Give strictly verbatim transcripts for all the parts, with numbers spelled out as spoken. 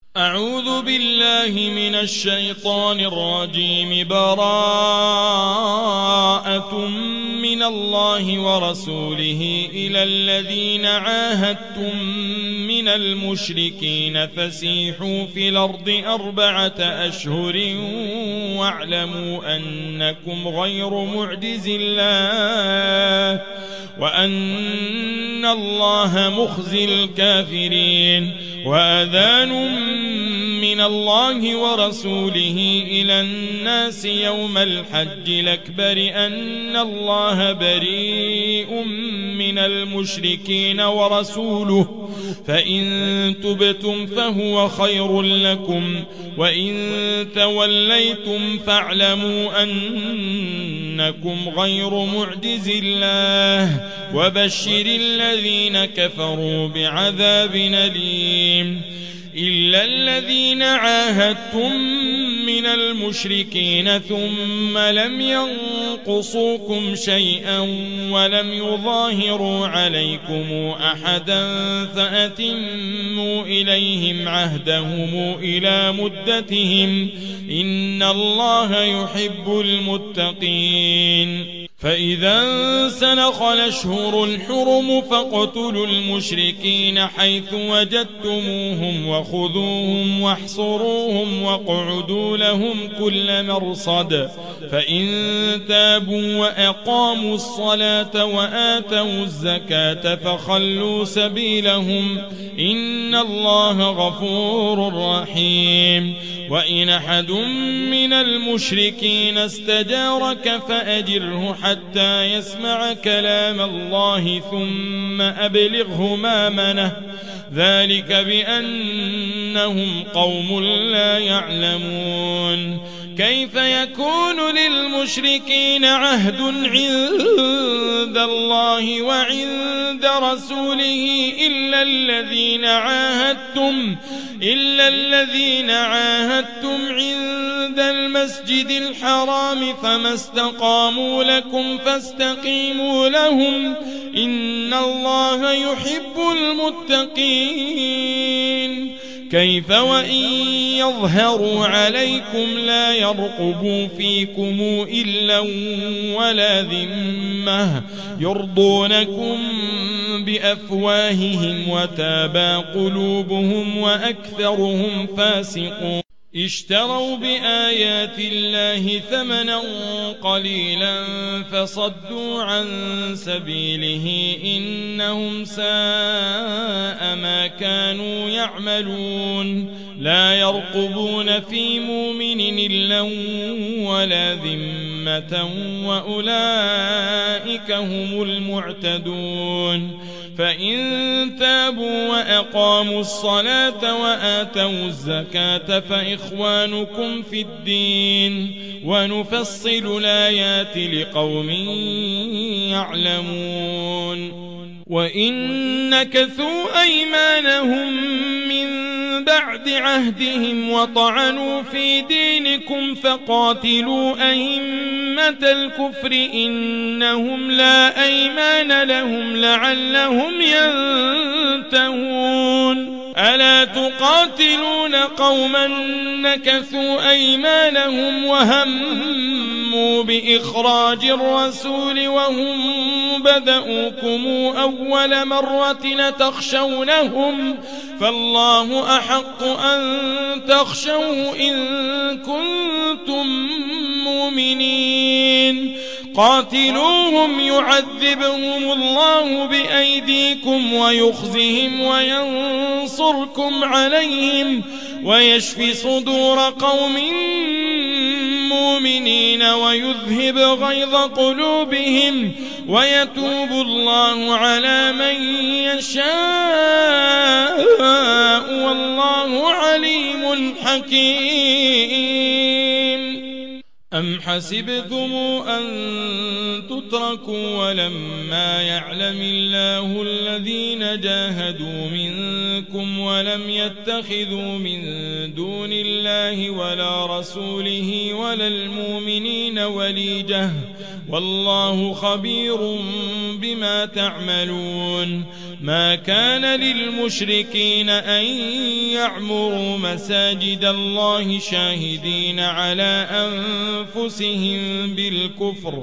أعوذ بالله من الشيطان الرجيم. براءة من الله ورسوله إلى الذين عاهدتم من المشركين فسيحوا في الأرض أربعة أشهر واعلموا أنكم غير معجز الله وأن الله مخزي الكافرين. وأذان من الله ورسوله إلى الناس يوم الحج الأكبر أن الله بريء من المشركين ورسوله فإن تبتم فهو خير لكم وإن توليتم فاعلموا أنكم غير معجز الله وبشر الذين كفروا بعذاب أليم. إلا الذين عاهدتم من المشركين ثم لم ينقصوكم شيئا ولم يظاهروا عليكم أحدا فأتموا إليهم عهدهم إلى مدتهم إن الله يحب المتقين. فإذا انسلخ الأشهر الحرم فاقتلوا المشركين حيث وجدتموهم وخذوهم واحصروهم واقعدوا لهم كل مرصد فإن تابوا وأقاموا الصلاة وآتوا الزكاة فخلوا سبيلهم إن الله غفور رحيم. وإن أحد من المشركين استجارك فأجره حتى يسمع كلام الله ثم أبلغه مأمنه ذلك بأنهم قوم لا يعلمون. كيف يكون للمشركين عهد عند الله وعند رسوله إلا الذين عاهدتم إلا الذين عاهدتم عند المسجد الحرام فما استقاموا لكم فاستقيموا لهم إن الله يحب المتقين. كيف وإن يظهروا عليكم لا يرقبوا فيكم إلا ولا ذمة يرضونكم بأفواههم وتابى قلوبهم وأكثرهم فاسقون. اشتروا بآيات الله ثمنا قليلا فصدوا عن سبيله إنهم ساء ما كانوا يعملون. لا يرقبون في مؤمن إلا ولا ذمة وأولئك هم المعتدون. فإن تابوا وأقاموا الصلاة وآتوا الزكاة فإخوانكم في الدين ونفصل الآيات لقوم يعلمون. وإن نكثوا أيمانهم من بعد عهدهم وطعنوا في دينكم فقاتلوا أئمة الكفر إنهم لا أيمان لهم لعلهم ينتهون. ألا تقاتلون قوما نكثوا أيمانهم وهموا بإخراج الرسول وهم بدؤوكم أول مرة تخشونهم فالله أحق أن تخشوه إن كنتم مؤمنين. قاتلوهم يعذبهم الله بأيديكم ويخزهم وينصركم عليهم ويشفي صدور قوم مؤمنين ويذهب غيظ قلوبهم ويتوب الله على من يشاء والله عليم حكيم. أم حسبتم أن تتركوا ولما يعلم الله الذين جاهدوا منكم ولم يتخذوا من دون الله ولا رسوله ولا المؤمنين وليجة والله خبير بما تعملون ما كان للمشركين أن يعمروا مساجد الله شاهدين على أنفسهم بالكفر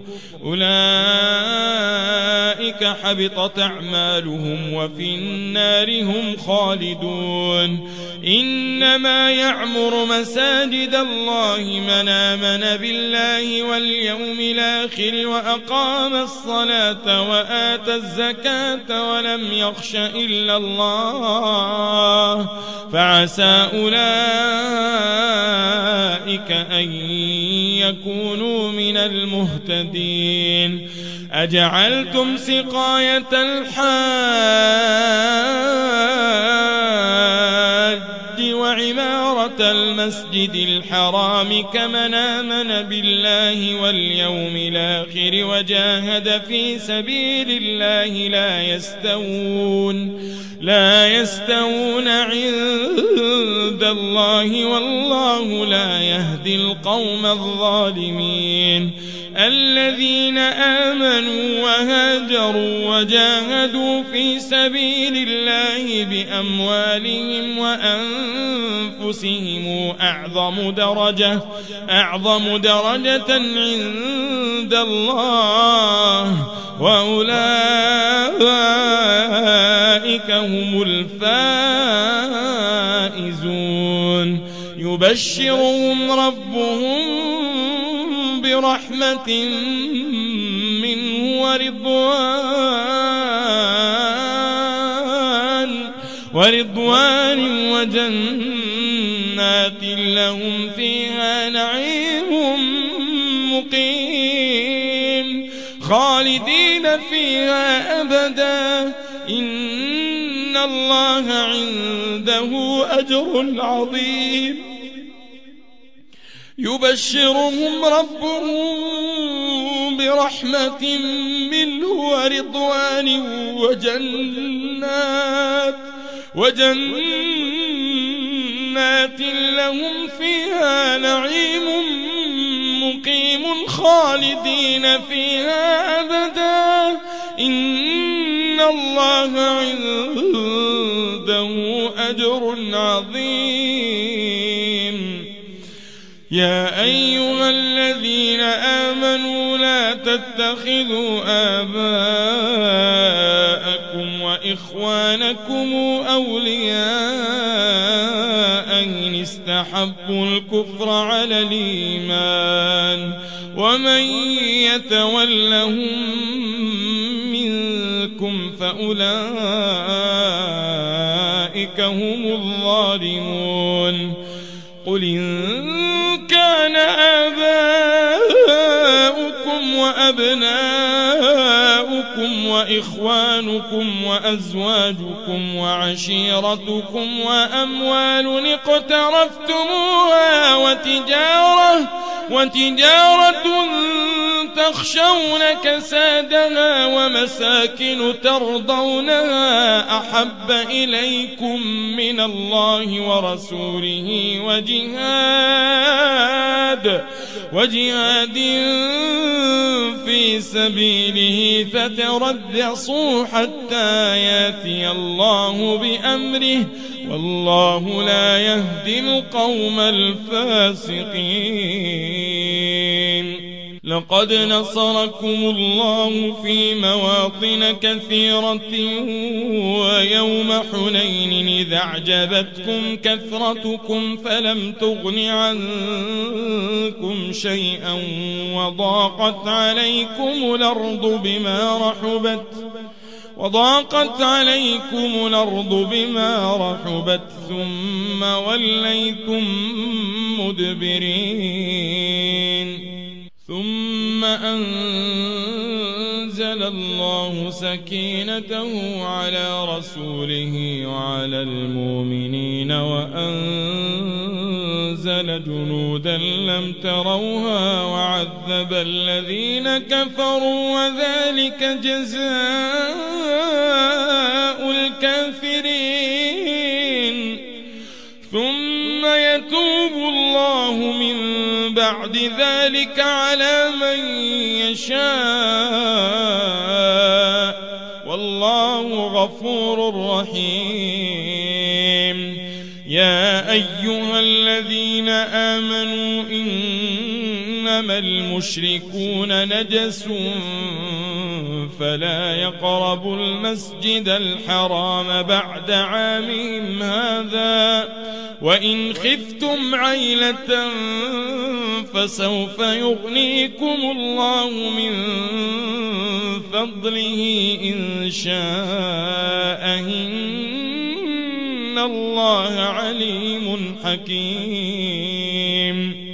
أولئك حبطت أعمالهم وفي النار هم خالدون إنما يعمر مساجد الله من آمن بالله واليوم الآخر وأقام الصلاة وآتى الزكاة ولم يخش إلا الله فعسى أولئك أن يكونوا من المهتدين أجعلتم سقاية الحاج وعمارة المسجد الحرام كمن آمن بالله واليوم الآخر وجاهد في سبيل الله لا يستوون لا يستوون عند الله والله لا يهدي القوم الظالمين الذين آمنوا وهاجروا وجاهدوا في سبيل الله بأموالهم وأنفسهم أعظم درجة أعظم درجة عند الله وأولئك هم الفائزون يبشرهم ربهم برحمة منه ورضوان ورضوان وجنات لهم فيها نعيم مقيم خالدين فيها أبدا إن الله عنده أجر عظيم يبشرهم ربهم برحمة منه ورضوان وجنات وجنات لهم فيها نعيم مقيم خالدين فيها أبدا إن الله عنده أجر عظيم يا أيها الذين آمنوا لا تتخذوا آباءكم وإخوانكم أولياء إن استحبوا الكفر على الإيمان ومن يتولهم منكم فأولئك هم الظالمون قل إن كان آباؤكم وأبناؤكم وإخوانكم وأزواجكم وعشيرتكم وأموال اقترفتموها وتجارة وتجارة تخشون كسادها ومساكن ترضونها أحب إليكم من الله ورسوله وجهاد وجهاد في سبيله فتربصوا حتى يأتي الله بأمره والله لا يهدي القوم الفاسقين لقد نصركم الله في مواطن كثيرة ويوم حنين إذا أعجبتكم كثرتكم فلم تغن عنكم شيئا وضاقت عليكم الأرض بما رحبت وضاقت عليكم الأرض بما رحبت ثم وليتم مدبرين ثم أنزل الله سكينته على رسوله وعلى المؤمنين وأنزل وأنزل جنودا لم تروها وعذب الذين كفروا وذلك جزاء الكافرين ثم يتوب الله من بعد ذلك على من يشاء والله غفور رحيم. يا أيها الذين آمنوا إنما المشركون نجس فلا يقربوا المسجد الحرام بعد عامهم هذا وإن خفتم عيلة فسوف يغنيكم الله من فضله إن شاء إن الله عليم حكيم.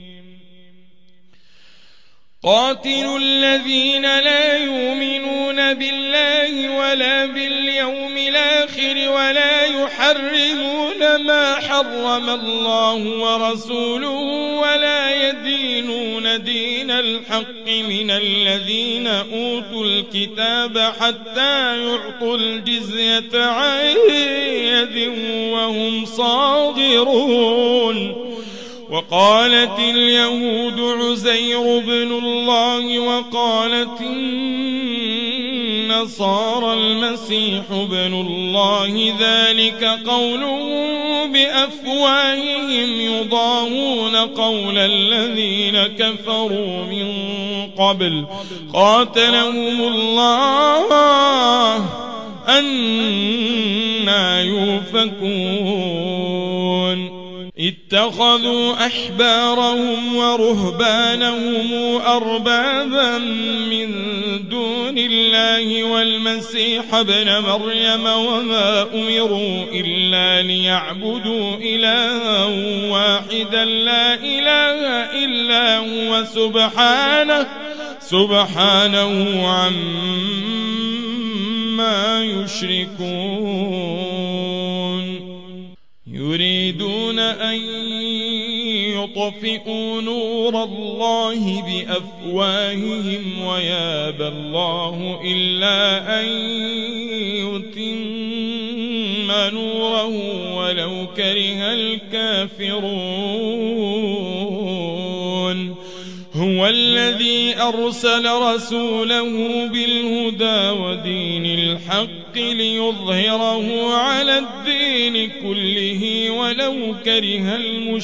قاتلوا الذين لا يؤمنون بالله ولا باليوم الآخر ولا يحرمون ما حرم الله ورسوله ولا يدينون دين الحق من الذين أوتوا الكتاب حتى يعطوا الجزية عن يد وهم صاغرون. وقالت اليهود عزير بن الله وقالت النصارى المسيح بن الله ذلك قولهم بأفواههم يضاهون قول الذين كفروا من قبل قاتلهم الله أنى يؤفكون. اتخذوا أحبارهم ورهبانهم أربابا من دون الله والمسيح ابن مريم وما أمروا إلا ليعبدوا إلها واحدا لا إله إلا هو سبحانه سبحانه عما يشركون. يريدون أن يطفئوا نور الله بأفواههم ويابى الله إلا أن يتم نوره ولو كره الكافرون. هو الذي أرسل رسوله بالهدى ودين الحق ليظهره على الدين كله ولو كره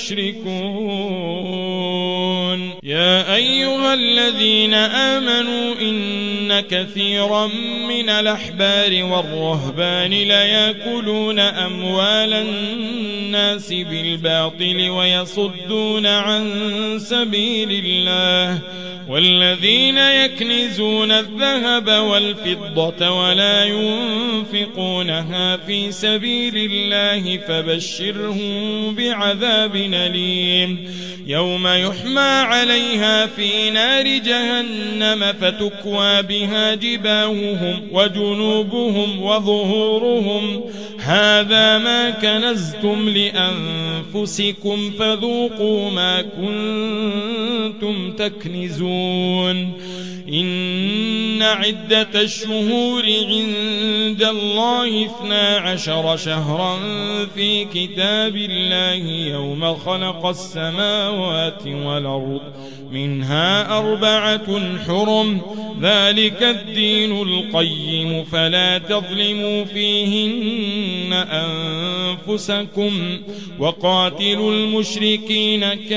المشركون. يا أيها الذين آمنوا إن كثيرا من الأحبار والرهبان ليأكلون أموال الناس بالباطل ويصدون عن سبيل الله والذين يكنزون الذهب والفضة ولا ينفقونها في سبيل الله فبشرهم بعذاب أليم يوم يحمى عليها في نار جهنم فتكوى بها جباههم وجنوبهم وظهورهم هذا ما كنزتم لأنفسكم فذوقوا ما كنتم تكنزون. إن عدة الشهور عند الله اثنا عشر شهرا في كتاب الله يوم خلق السماوات والأرض منها أربعة حرم ذلك الدين القيم فلا تظلموا فيهن أنفسكم وقاتلوا المشركين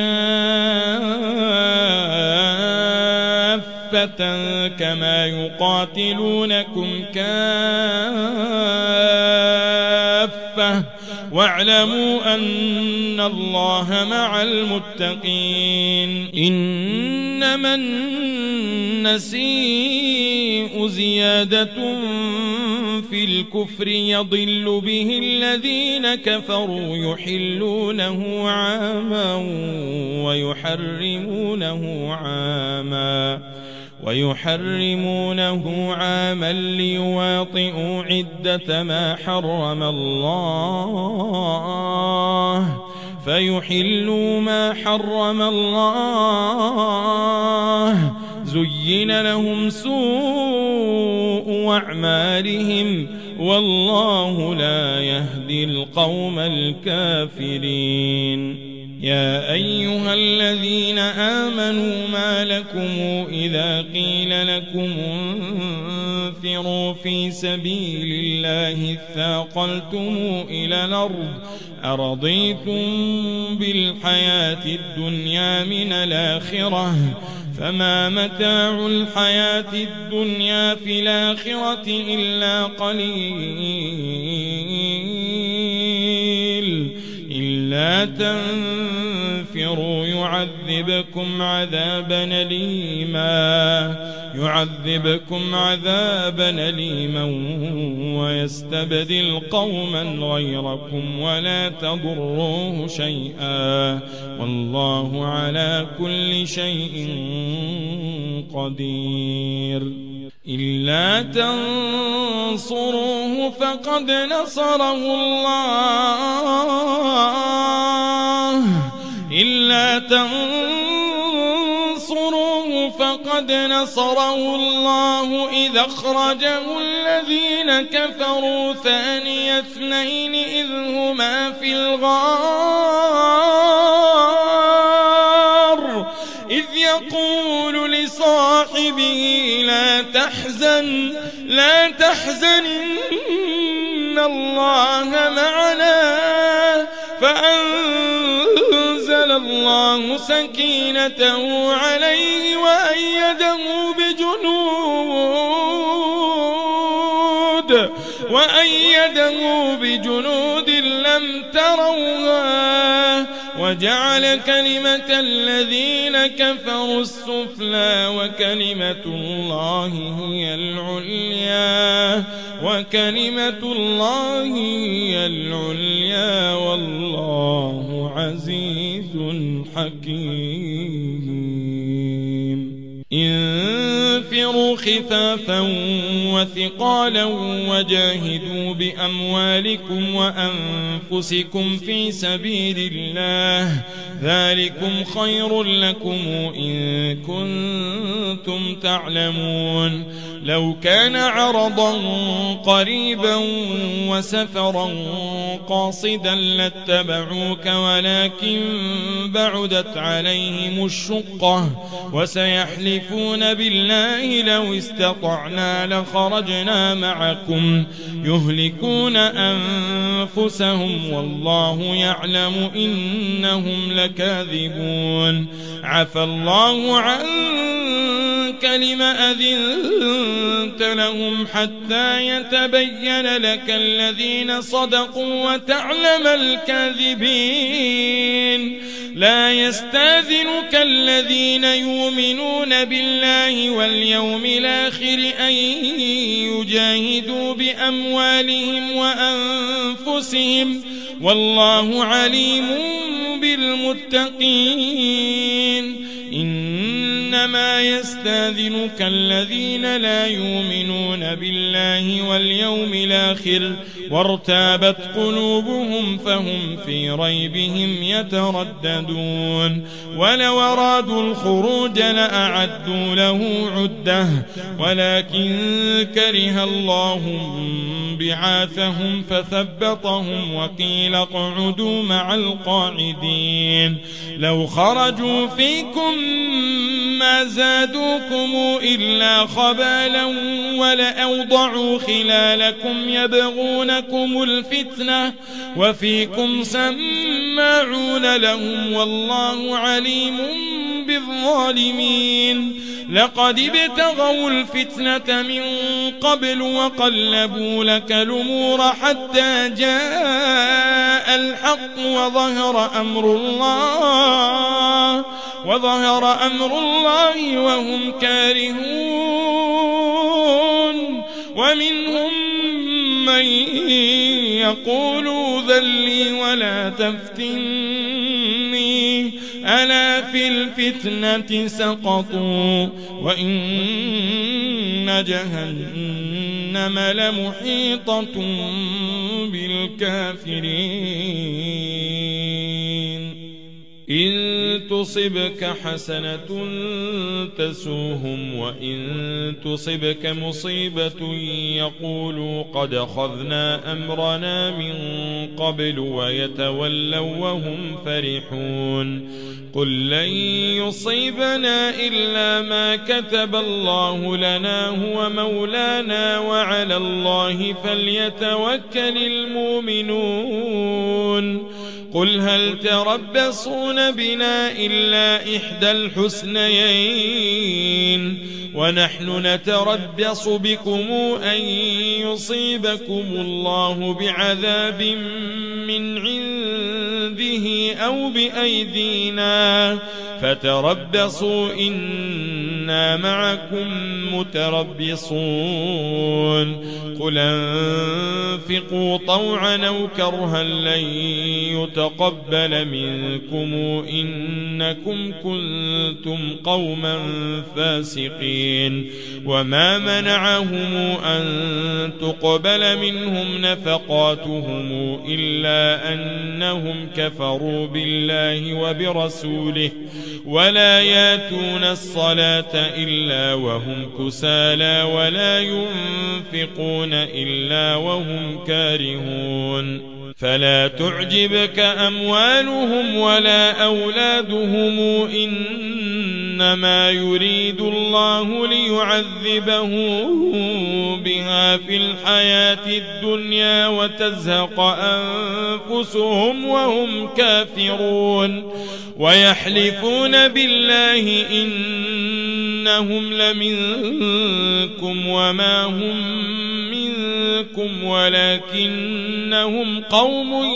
كافة كما يقاتلونكم كافة واعلموا أن الله مع المتقين. إنما النسيء زيادة في الكفر يضل به الذين كفروا يحلونه عاما ويحرمونه عاما ويحرمونه عاما ليواطئوا عدة ما حرم الله فيحلوا ما حرم الله زين لهم سوء أعمالهم والله لا يهدي القوم الكافرين. يا أيها الذين آمنوا ما لكم إذا قيل لكم انفروا في سبيل الله اثاقلتم إلى الأرض أرضيتم بالحياة الدنيا من الآخرة فما متاع الحياة الدنيا في الآخرة إلا قليل إلا تنفروا يعذبكم عذابا أليما يعذبكم عذابا أليما ويستبدل قوما غيركم ولا تضروه شيئا والله على كل شيء قدير. إلا تنصروه فقد نصره الله إلا تنصروه فقد نصره الله إذ أخرجه الذين كفروا ثاني اثنين إذ هما في الغار إذ يقول لصاحبه لا تحزن لا تحزن إن الله معنا فأنزل الله سكينته عليه وأيده بجنود وأيده بجنود لم تروها وجعل كلمة الذين كفروا السفلى وكلمة الله هي العليا وكلمة الله هي العليا والله عزيز حكيم. انفروا خفافا وثقالا وجاهدوا بأموالكم وأنفسكم في سبيل الله ذلكم خير لكم إن كنتم تعلمون. لو كان عرضا قريبا وسفرا قاصدا لاتبعوك ولكن بعدت عليهم الشقة وسيحلفون بالله لو استطعنا لخرجنا معكم يهلكون أنفسهم والله يعلم إنهم لكاذبون. عفى الله عنك لما أذنت لهم حتى يتبين لك الذين صدقوا وتعلم الكاذبين. لا يستاذنك الذين يؤمنون بالله واليوم الآخر أن يجاهدوا بأموالهم وأنفسهم والله عليم بالمتقين. إنما يستاذنك الذين لا يؤمنون بالله واليوم الآخر وارتابت قلوبهم فهم في ريبهم يترددون. ولو أرادوا الخروج لأعدوا له عدة ولكن كره الله بعاثهم فثبطهم وقيل اقعدوا مع القاعدين. لو خرجوا فيكم ما زادوكم إلا خبالا ولأوضعوا خلالكم يبغونكم الفتنة وفيكم سماعون لهم والله عليم بالظالمين. لقد ابتغوا الفتنة من قبل وقلبوا لك الأمور حتى جاء الحق وظهر أمر الله وظهر أمر الله وهم كارهون. ومنهم من يقول ذلي ولا تفتني ألا في الفتنة سقطوا وإن جهنم لمحيطة بالكافرين. إن تصبك حسنة تسوهم وإن تصبك مصيبة يقولوا قد أخذنا أمرنا من قبل ويتولوا وهم فرحون قل لن يصيبنا إلا ما كتب الله لنا هو مولانا وعلى الله فليتوكل المؤمنون قل هل تربصون بنا إلا إحدى الحسنيين ونحن نتربص بكم أن يصيبكم الله بعذاب من عنده أو بأيدينا فتربصوا إنا معكم متربصون قل أنفقوا طوعا أو كرها لن يتقبل منكم إنكم كنتم قوما فاسقين وما منعهم أن تقبل منهم نفقاتهم إلا أنهم كفروا بالله وبرسوله ولا ياتون الصلاة إلا وهم كسالى ولا ينفقون إلا وهم كارهون فلا تعجبك أموالهم ولا أولادهم إنما يريد الله ليعذبهم بها في الحياة الدنيا وتزهق أنفسهم وهم كافرون ويحلفون بالله إنهم لمنكم وما هم منكم ولكنهم قوم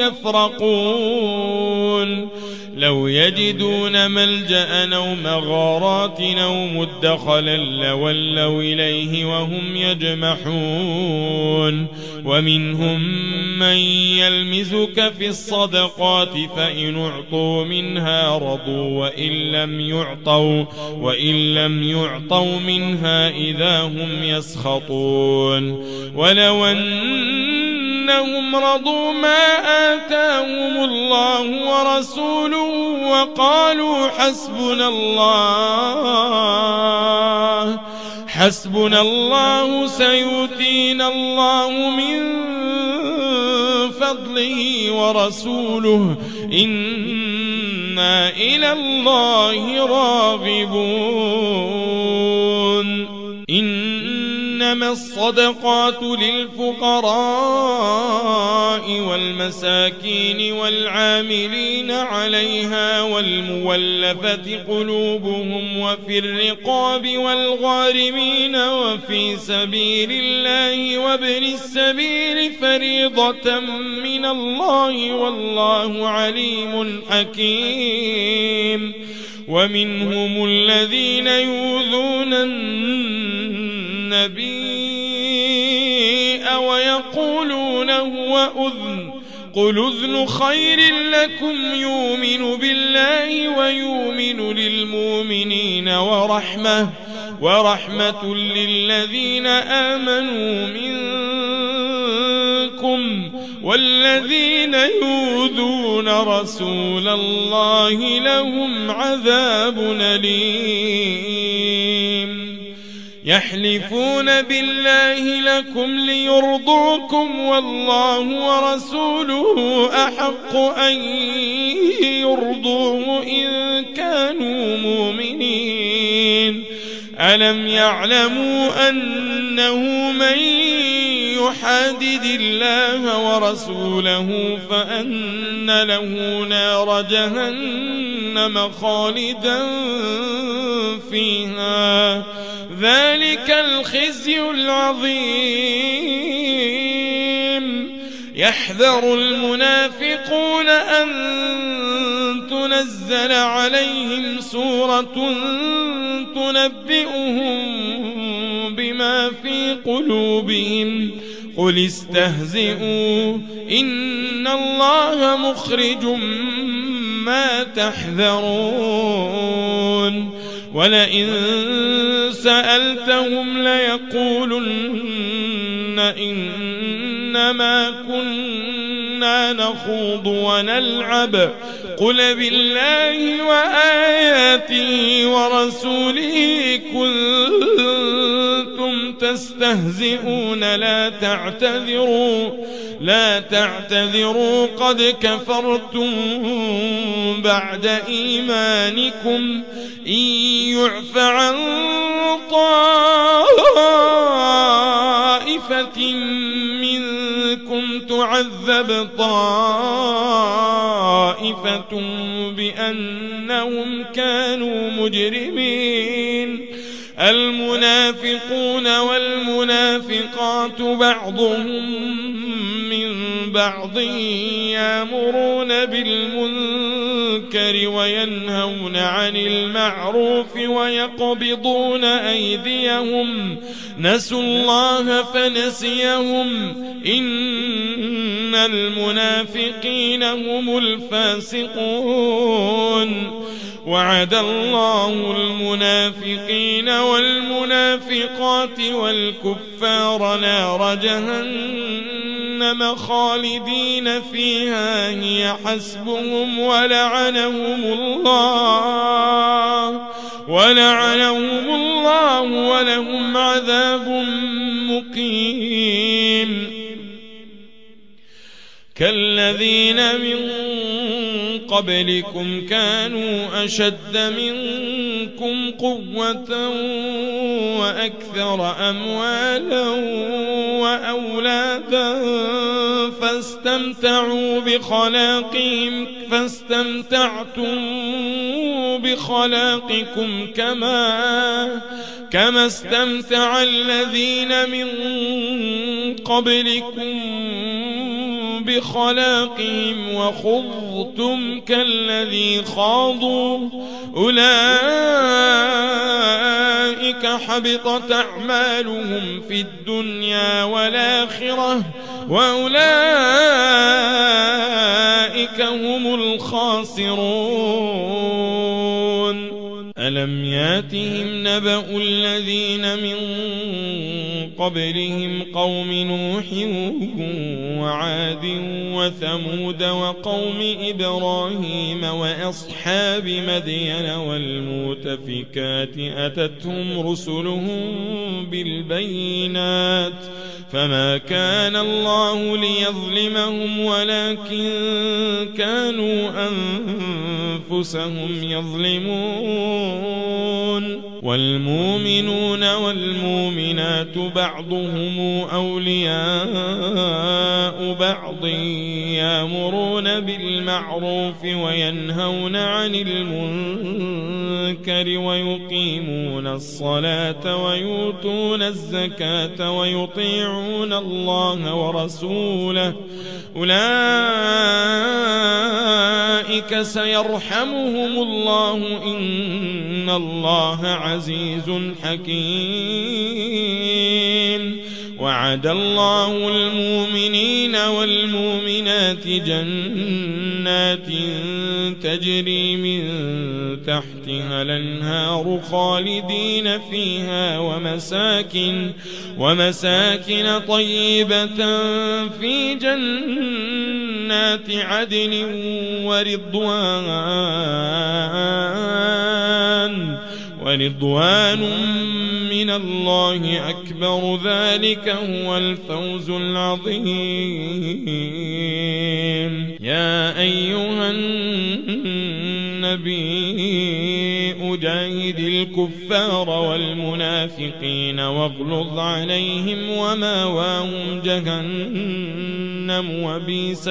يفرقون لو يجدون ملجأ أو مغارات أو مدخلا لولوا إليه وهم يجمحون ومنهم من يلمزك في الصدقات فإن أعطوا منها رضوا وإن لم يعطوا وإن لم يعطوا منها إذا هم يسخطون ولو أنهم رضوا ما آتاهم الله ورسوله وقالوا حسبنا الله حسبنا الله سيؤتينا الله من فضله ورسوله إنا إلى الله راغبون إنما الصدقات للفقراء والمساكين والعاملين عليها والمولفة قلوبهم وفي الرقاب والغارمين وفي سبيل الله وابن السبيل فريضة من الله والله عليم حكيم ومنهم الذين يؤذون النبي ويقولون هو أذن قل أذن خير لكم يؤمن بالله ويؤمن للمؤمنين ورحمة ورحمة للذين آمنوا منكم والذين يؤذون رسول الله لهم عذاب أليم يحلفون بالله لكم ليرضوكم والله ورسوله أحق أن يرضوه إن كانوا مؤمنين ألم يعلموا أنه من يحادد الله ورسوله فأن له نار جهنم خالدا فيها ذلك الخزي العظيم يحذر المنافقون أن تنزل عليهم سورة تنبئهم بما في قلوبهم قل استهزئوا إن الله مخرج ما تحذرون ولئن سألتهم ليقولن إنما كنا كنا نخوض ونلعب قل بالله وآياته ورسوله كنتم تستهزئون لا تعتذروا لا تعتذروا قد كفرتم بعد إيمانكم إن يعف عن طائفة منكم تعذب طائفة بأنهم كانوا مجرمين المنافقون والمنافقات بعضهم من بعض يأمرون بالمنكر وينهون عن المعروف ويقبضون أيديهم نسوا الله فنسيهم إن المنافقين هم الفاسقون وعد الله المنافقين والمنافقات والكفار نار جهنم خالدين فيها هي حسبهم ولعنهم الله ولعنهم الله ولهم عذاب مقيم كالذين من قبلكم كانوا أشد منكم قوة وأكثر أموالا وأولادا فاستمتعوا بخلاقهم فاستمتعتم بخلاقكم كما كما استمتع الذين من قبلكم بخلاقهم وخضتم كالذي خاضوا أولئك حبطت أعمالهم في الدنيا والآخرة وأولئك هم الخاسرون ألم ياتهم نبأ الذين من قبلهم قوم نوح وعاد وثمود وقوم إبراهيم وأصحاب مدين والمؤتفكات أتتهم رسلهم بالبينات فما كان الله ليظلمهم ولكن كانوا أنفسهم يظلمون والمؤمنون والمؤمنات بعضهم أولياء بعض يأمرون بالمعروف وينهون عن المنكر ويقيمون الصلاة ويؤتون الزكاة ويطيعون الله ورسوله أولئك سيرحمهم الله إن الله عزيز حكيم وعد الله المؤمنين والمؤمنات جنات تجري من تحتها الأنهار خالدين فيها ومساكن ومساكن طيبة في جنات عدن ورضوان ورضوان من الله أكبر ذلك هو الفوز العظيم يا أيها النبي أجاهد الكفار والمنافقين واغلظ عليهم وماواهم جهنم وبئس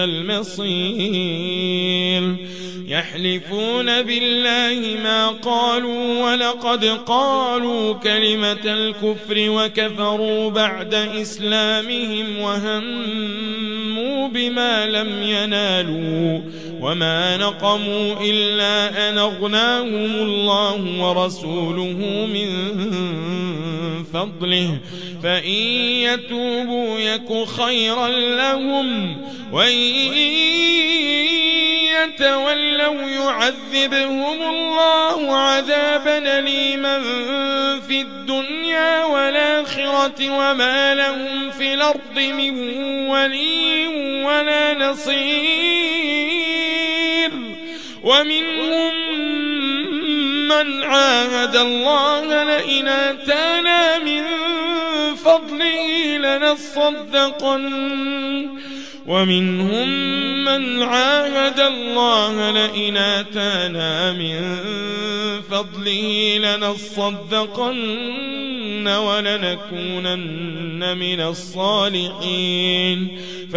المصير يحلفون بالله ما قالوا ولقد قالوا كلمة الكفر وكفروا بعد إسلامهم وهموا بما لم ينالوا وما نقموا إلا أن أغناهم الله ورسوله من فضله فإن يتوبوا يك خيرا لهم وإن يتولوا يعذبهم الله عذابا أليما في الدنيا والآخرة وما لهم في الأرض من ولي ولا نصير. ومنهم من عاهد الله لئن آتانا من فضله لنصدقن ومنهم من عاهد الله لئن آتانا من فضله لنصدقن ولنكونن من الصالحين.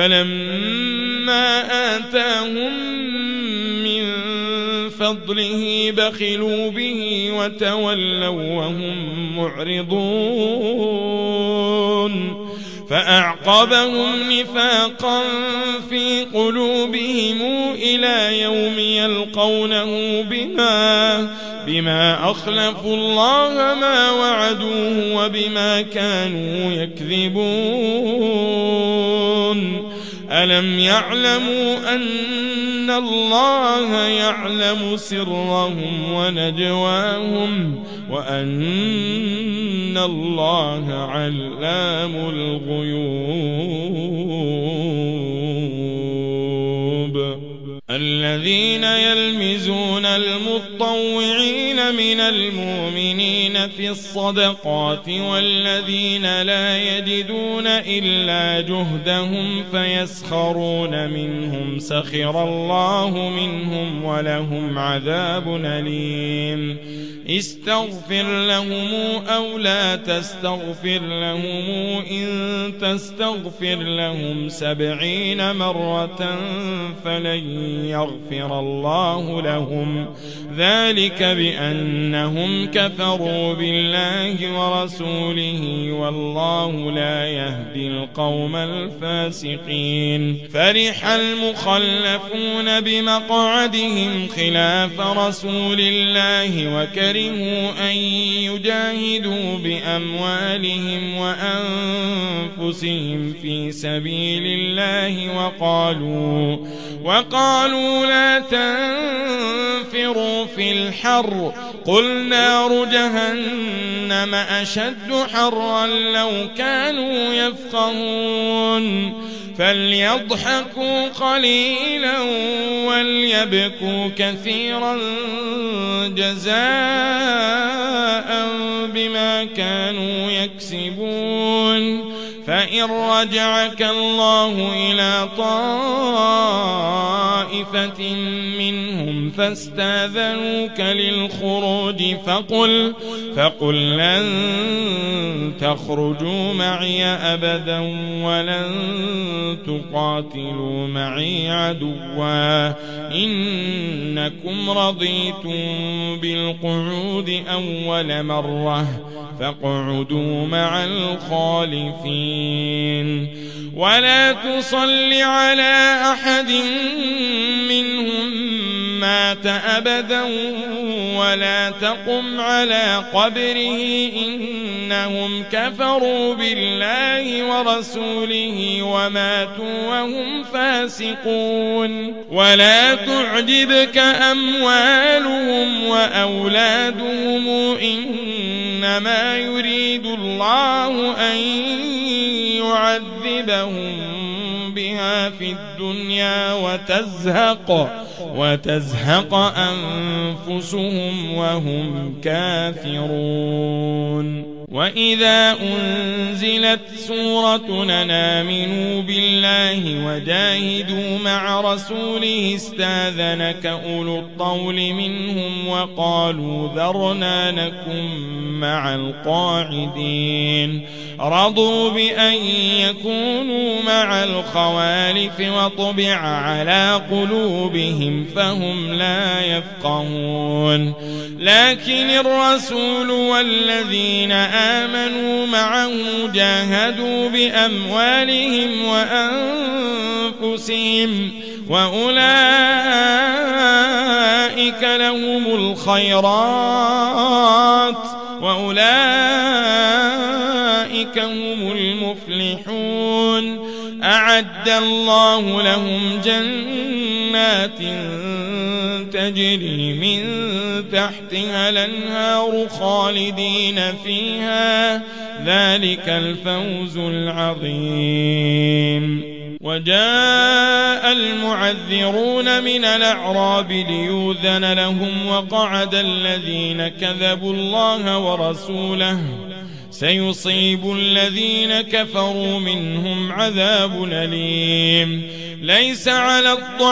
فلما آتاهم من فضله بخلوا به وتولوا وهم معرضون. فأعقبهم نفاقا في قلوبهم إلى يوم يلقونه بما, بما أخلفوا الله ما وعدوه وبما كانوا يكذبون. ألم يعلموا أن الله يعلم سرهم ونجواهم وأن الله علام الغيوب. الذين يلمزون المطوعين من المؤمنين في الصدقات والذين لا يجدون إلا جهدهم فيسخرون منهم سخر الله منهم ولهم عذاب أليم. استغفر لهم أو لا تستغفر لهم إن تستغفر لهم سبعين مرة فلن يغفر الله لهم ذلك بأنهم كفروا بالله ورسوله والله لا يهدي القوم الفاسقين. فرح المخلفون بمقعدهم خلاف رسول الله وكرهوا أن يجاهدوا بأموالهم وأنفسهم في سبيل الله وقالوا وقالوا لا تنفروا في الحر قل نار جهنم أشد حرا لو كانوا يفقهون. فليضحكوا قليلا وليبكوا كثيرا جزاء بما كانوا يكسبون. فإن رجعك الله إلى طائفة منهم فاستاذنوك للخروج فقل, فقل لن تخرجوا معي أبدا ولن تقاتلوا معي عدوا إنكم رضيتم بالقعود أول مرة فاقعدوا مع الخالفين. ولا تصل على أحد منهم مات أبدا ولا تقم على قبره إنهم كفروا بالله ورسوله وماتوا وهم فاسقون. ولا تعجبك أموالهم وأولادهم إنما يريد الله أن يعذبهم بها في الدنيا وتزهق وتزهق أنفسهم وهم كافرون. وإذا أنزلت سورة آمنوا بالله وجاهدوا مع رسوله استاذنك أولو الطول منهم وقالوا ذرنا نكن مع القاعدين. رضوا بأن يكونوا مع الخوالف وطبع على قلوبهم فهم لا يفقهون. لكن الرسول والذين آمنوا معه جاهدوا بأموالهم وأنفسهم وأولئك لهم الخيرات وأولئك هم المفلحون. أعد الله لهم جنات تجري من تحتها الأنهار خالدين فيها ذلك الفوز العظيم. وجاء المعذرون من الأعراب ليؤذن لهم وقعد الذين كذبوا الله ورسوله سيصيب الذين كفروا منهم عذاب أليم. ليس على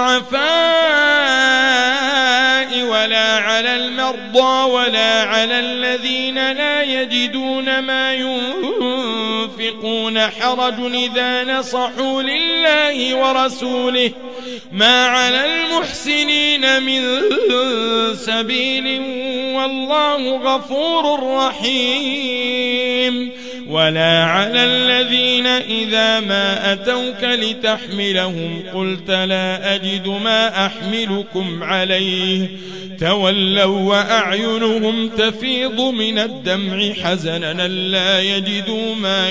الضعفاء ولا على المرضى ولا على الذين لا يجدون ما ينفقون حرج إذا نصحوا لله ورسوله ما على المحسنين من سبيل والله غفور رحيم. ولا على الذين إذا ما أتوك لتحملهم قلت لا أجد ما أحملكم عليه تولوا وأعينهم تفيض من الدمع حزنا لا يجدوا ما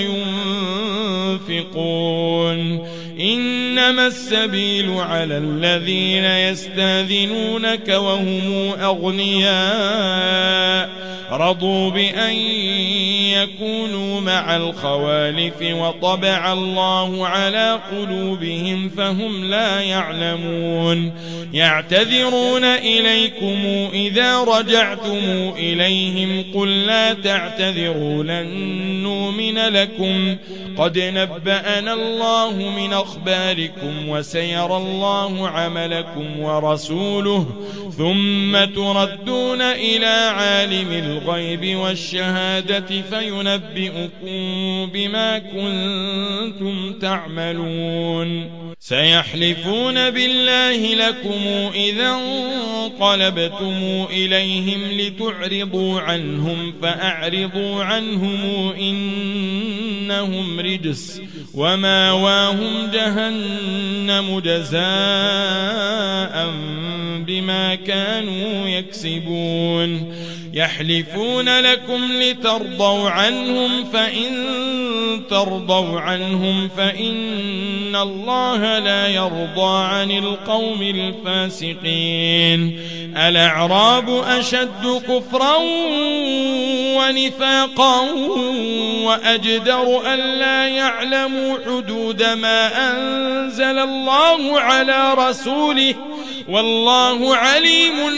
ينفقون. إنما السبيل على الذين يستاذنونك وهم أغنياء رضوا بأن يكونوا مع الخوالف وطبع الله على قلوبهم فهم لا يعلمون. يعتذرون إليكم إذا رجعتم إليهم قل لا تعتذروا لن نؤمن لكم قد نبأنا الله من أخباركم وسيرى الله عملكم ورسوله ثم تردون إلى عالم الغيب والشهادة فينبئكم بما كنتم تعملون. سيحلفون بالله لكم إذا انقلبتم إليهم لتعرضوا عنهم فأعرضوا عنهم إنهم رجس وماواهم جهنم جزاء بما كانوا يكسبون. يحلفون لكم لترضوا عنهم فإن ترضوا عنهم فإن الله لا يرضى عن القوم الفاسقين. الأعراب أشد كفرا ونفاقا وأجدر ألا يعلموا حدود ما أنزل الله على رسوله والله عليم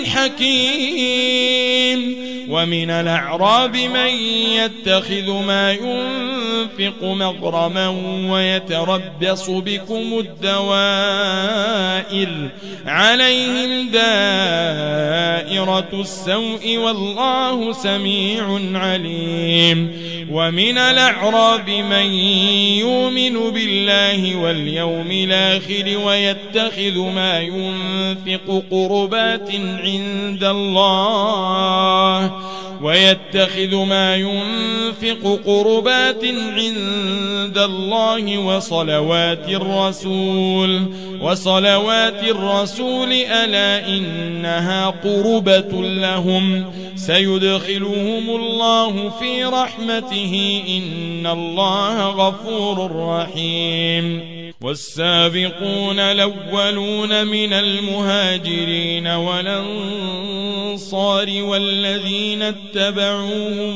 حكيم. ومن الأعراب من يتخذ ما ينفق مغرما ويتربص بكم الدوائر عليهم دائرة السوء والله سميع عليم. ومن الأعراب من يؤمن بالله واليوم الآخر ويتخذ ما ينفق قربات عند الله ويتخذ ما ينفق قربات عند الله وصلوات الرسول وصلوات الرسول ألا إنها قربة لهم سيدخلهم الله في رحمته إن الله غفور رحيم. والسابقون الأولون من المهاجرين والأنصار والذين اتبعوهم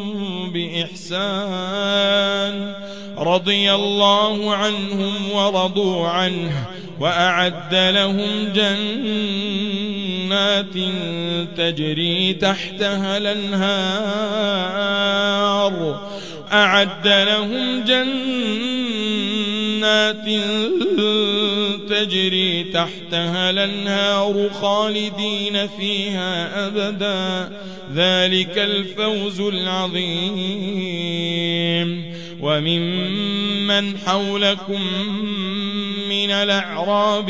بإحسان رضي الله عنهم ورضوا عنه وأعد لهم جنات تجري تحتها الأنهار أعد لهم جنات تجري تحتها الأنهار خالدين فيها أبدا ذلك الفوز العظيم. وممن حولكم من الأعراب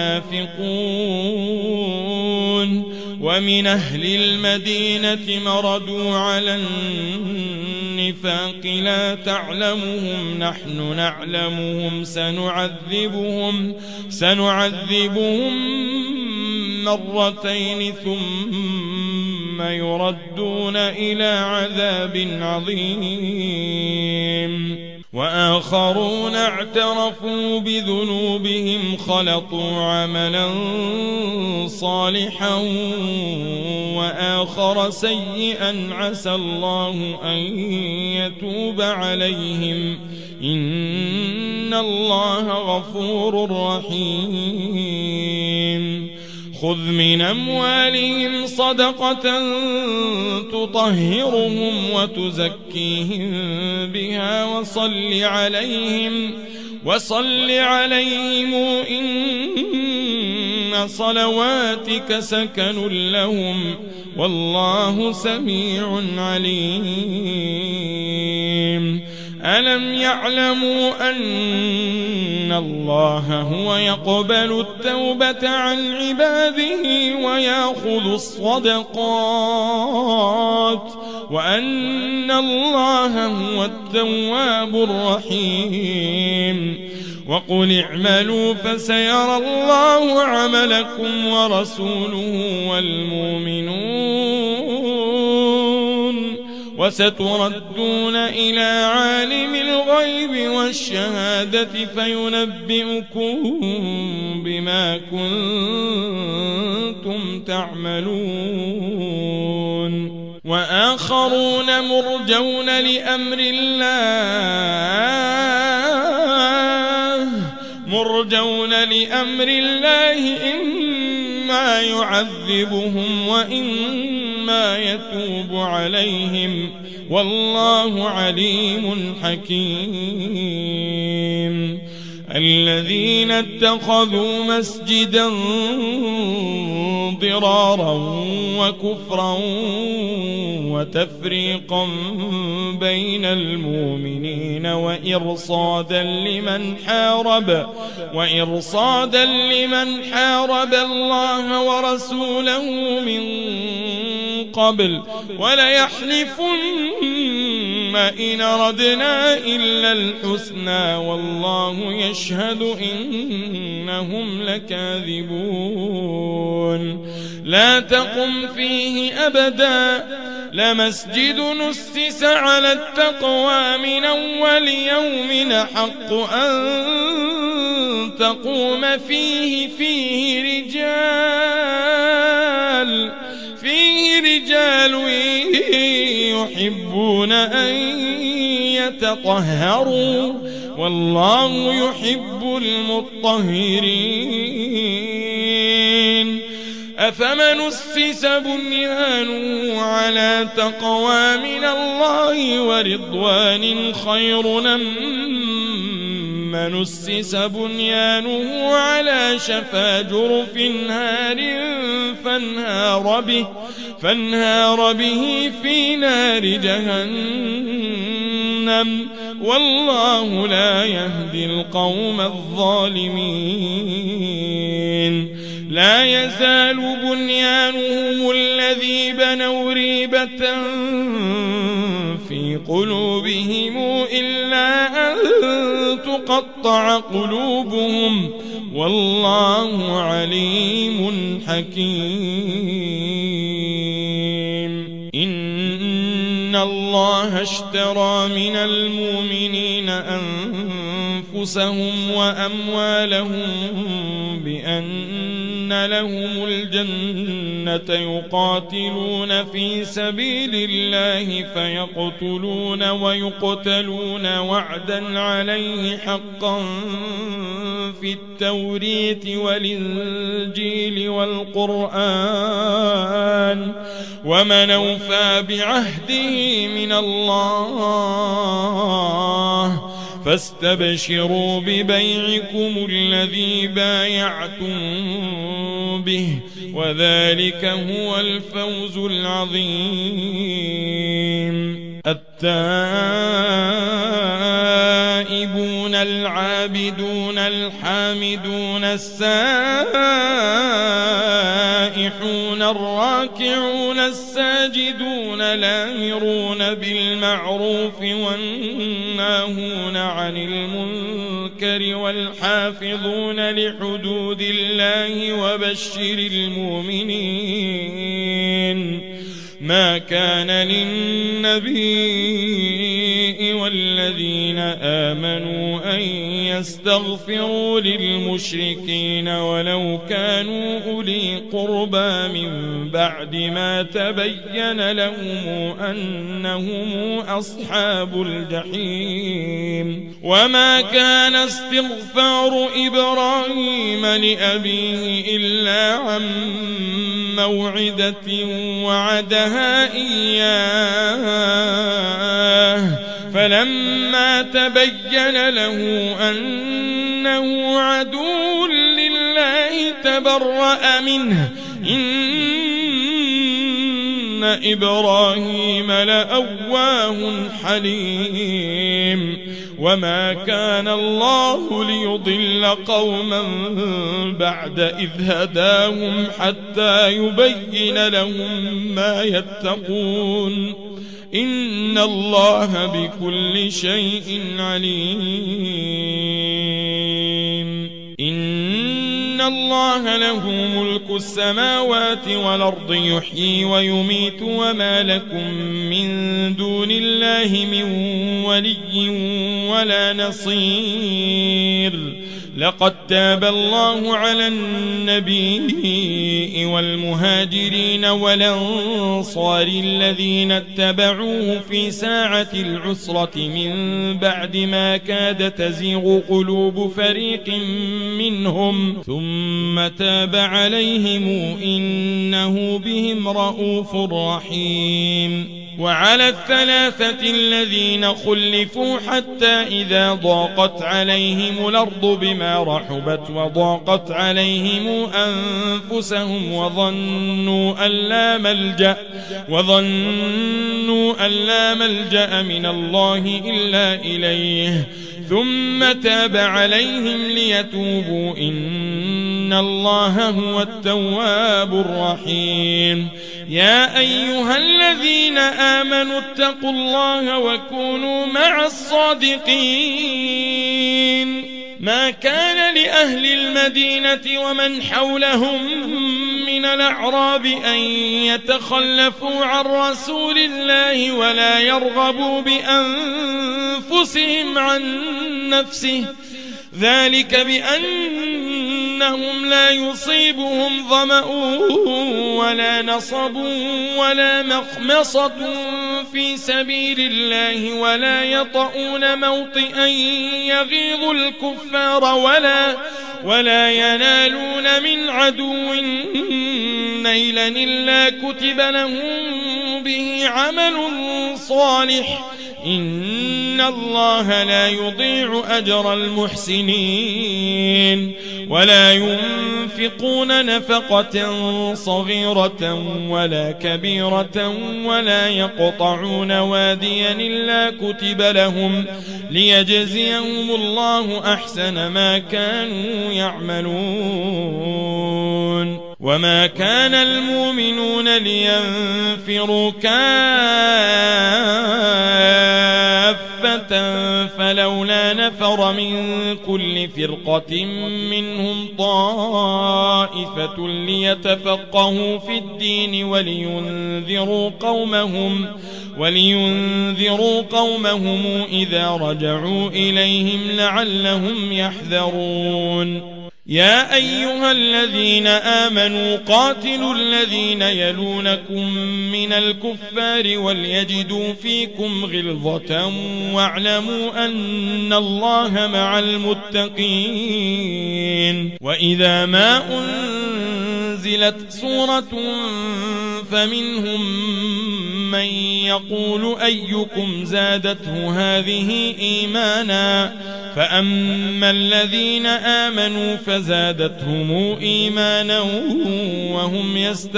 منافقون ومن أهل المدينة مردوا على النفاق لا تعلمهم نحن نعلمهم سنعذبهم سنعذبهم مرتين ثم يردون إلى عذاب عظيم. وآخرون اعترفوا بذنوبهم خلطوا عملا صالحا وآخر سيئا عسى الله أن يتوب عليهم إن الله غفور رحيم خذ من أموالهم صدقة تطهرهم وتزكيهم بها وصل عليهم وصل عليهم إن صلواتك سكن لهم والله سميع عليم ألم يعلموا أن الله هو يقبل التوبة عن عباده ويأخذ الصدقات وأن الله هو التواب الرحيم وقل اعملوا فسيرى الله عملكم ورسوله والمؤمنون وستردون إلى عالم الغيب والشهادة فينبئكم بما كنتم تعملون وآخرون مرجون لأمر الله مرجون لأمر الله إما يعذبهم وإما يتوب عليهم والله عليم حكيم الذين اتخذوا مسجدا ضرارا وكفرا وتفريقا بين المؤمنين وإرصادا لمن حارب وإرصادا لمن حارب الله ورسوله من قبل وليحلفن إن أردنا إلا الحسنى والله يشهد إنهم لكاذبون لا تقم فيه أبدا لمسجد نسس على التقوى من أول يوم حق أن تقوم فيه فيه رجال فيه رجال يحبون أن يتطهروا والله يحب المطهرين أفمن أسس بنيانه على تقوى من الله ورضوان خير أم من أسس بنيانه على شفا جرف نهار فانهار به, فانهار به في نار جهنم والله لا يهدي القوم الظالمين لا يزال بنيانهم الذي بنوا ريبة في قلوبهم إلا أن تقطع قلوبهم والله عليم حكيم إن الله اشترى من المؤمنين أنفسهم وأموالهم بأن لهم الجنة يقاتلون في سبيل الله فيقتلون ويقتلون وعدا عليه حقا في التوريت والإنجيل والقرآن ومن أوفى بعهده من الله فاستبشروا ببيعكم الذي بايعتم به وذلك هو الفوز العظيم التائبون العابدون الحامدون السائحون الراكعون الساجدون الآمرون بالمعروف والناهون عن المنكر والحافظون لحدود الله وبشر المؤمنين ما كان للنبي والذين آمنوا أن يستغفروا للمشركين ولو كانوا أولي قربى من بعد ما تبين لهم أنهم أصحاب الجحيم. وما كان استغفار إبراهيم لأبيه إلا عن موعدة وعدها إياه فلما تبين له أنه عدو لله تبرأ منه إن إبراهيم لأواه حليم. وما كان الله ليضل قوما بعد إذ هداهم حتى يبين لهم ما يتقون إن الله بكل شيء عليم. إن الله له ملك السماوات والأرض يحيي ويميت وما لكم من دون الله من ولي ولا نصير. لقد تاب الله على النبي والمهاجرين والأنصار الذين اتبعوه في ساعة العسرة من بعد ما كاد تزيغ قلوب فريق منهم ثم تاب عليهم إنه بهم رؤوف رحيم. وعلى الثلاثة الذين خلفوا حتى إذا ضاقت عليهم الأرض بما رحبت وضاقت عليهم أنفسهم وظنوا أن لا ملجأ وظنوا أن لا ملجأ من الله إلا إليه ثم تاب عليهم ليتوبوا إن الله هو التواب الرحيم. يا أيها الذين آمنوا اتقوا الله وكونوا مع الصادقين. ما كان لأهل المدينة ومن حولهم من الأعراب أن يتخلفوا عن رسول الله ولا يرغبوا بأنفسهم عن نفسه ذلك بأنهم لا يصيبهم ظمأ ولا نصب ولا مخمصة في سبيل الله ولا يطؤون موطئا يغيظ الكفار ولا ولا ينالون من عدو نيلا إلا كتب لهم به عمل صالح إن الله لا يضيع أجر المحسنين. ولا ينفقون نفقة صغيرة ولا كبيرة ولا يقطعون واديا إلا كتب لهم ليجزيهم الله أحسن ما كانوا يعملون. وما كان المؤمنون لينفروا كافة فلولا نفر من كل فرقة منهم طائفة ليتفقهوا في الدين ولينذروا قومهم ولينذروا قومهم إذا رجعوا إليهم لعلهم يحذرون. يا أيها الذين آمنوا قاتلوا الذين يلونكم من الكفار وليجدوا فيكم غلظة واعلموا أن الله مع المتقين. وإذا ما أنزلت سورة فمنهم من يقول أيكم زادته هذه إيمانا فأما الذين آمنوا فزادتهم إيمانا وهم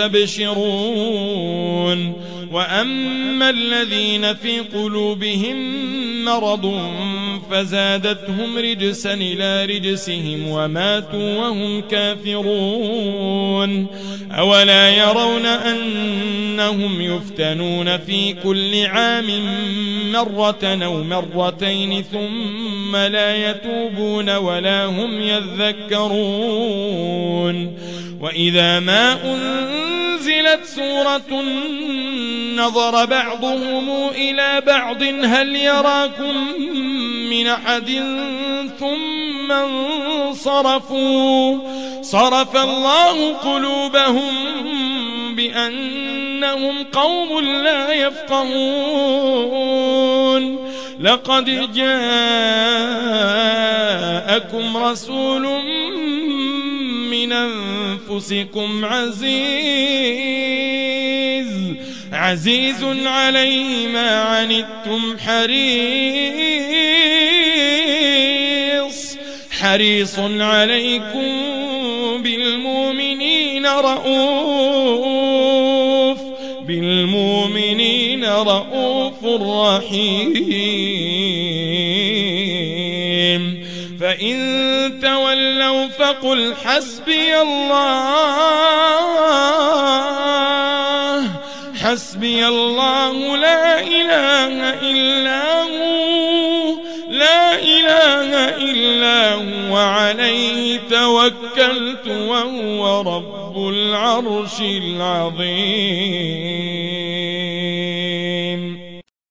يستبشرون وأما الذين في قلوبهم مرض فزادتهم رجسا إلى رجسهم وماتوا وهم كافرون. أولا يرون أنهم يفتنون في كل عام مرة أو مرتين ثم لا يتوبون ولا هم يذكرون. وإذا ما أنزل أنزلت سورة نظر بعضهم إلى بعض هل يراكم من أحد ثم انصرفوا صرف الله قلوبهم بأنهم قوم لا يفقهون لقد جاءكم رسول من أنفسكم عزيز عزيز عليه ما عنتم حريص حريص عليكم بالمؤمنين رؤوف بالمؤمنين رؤوف رحيم فإن تولوا فقل حسبي الله حسبي الله لا إله إلا هو لا إله إلا هو عليه توكلت وهو رب العرش العظيم.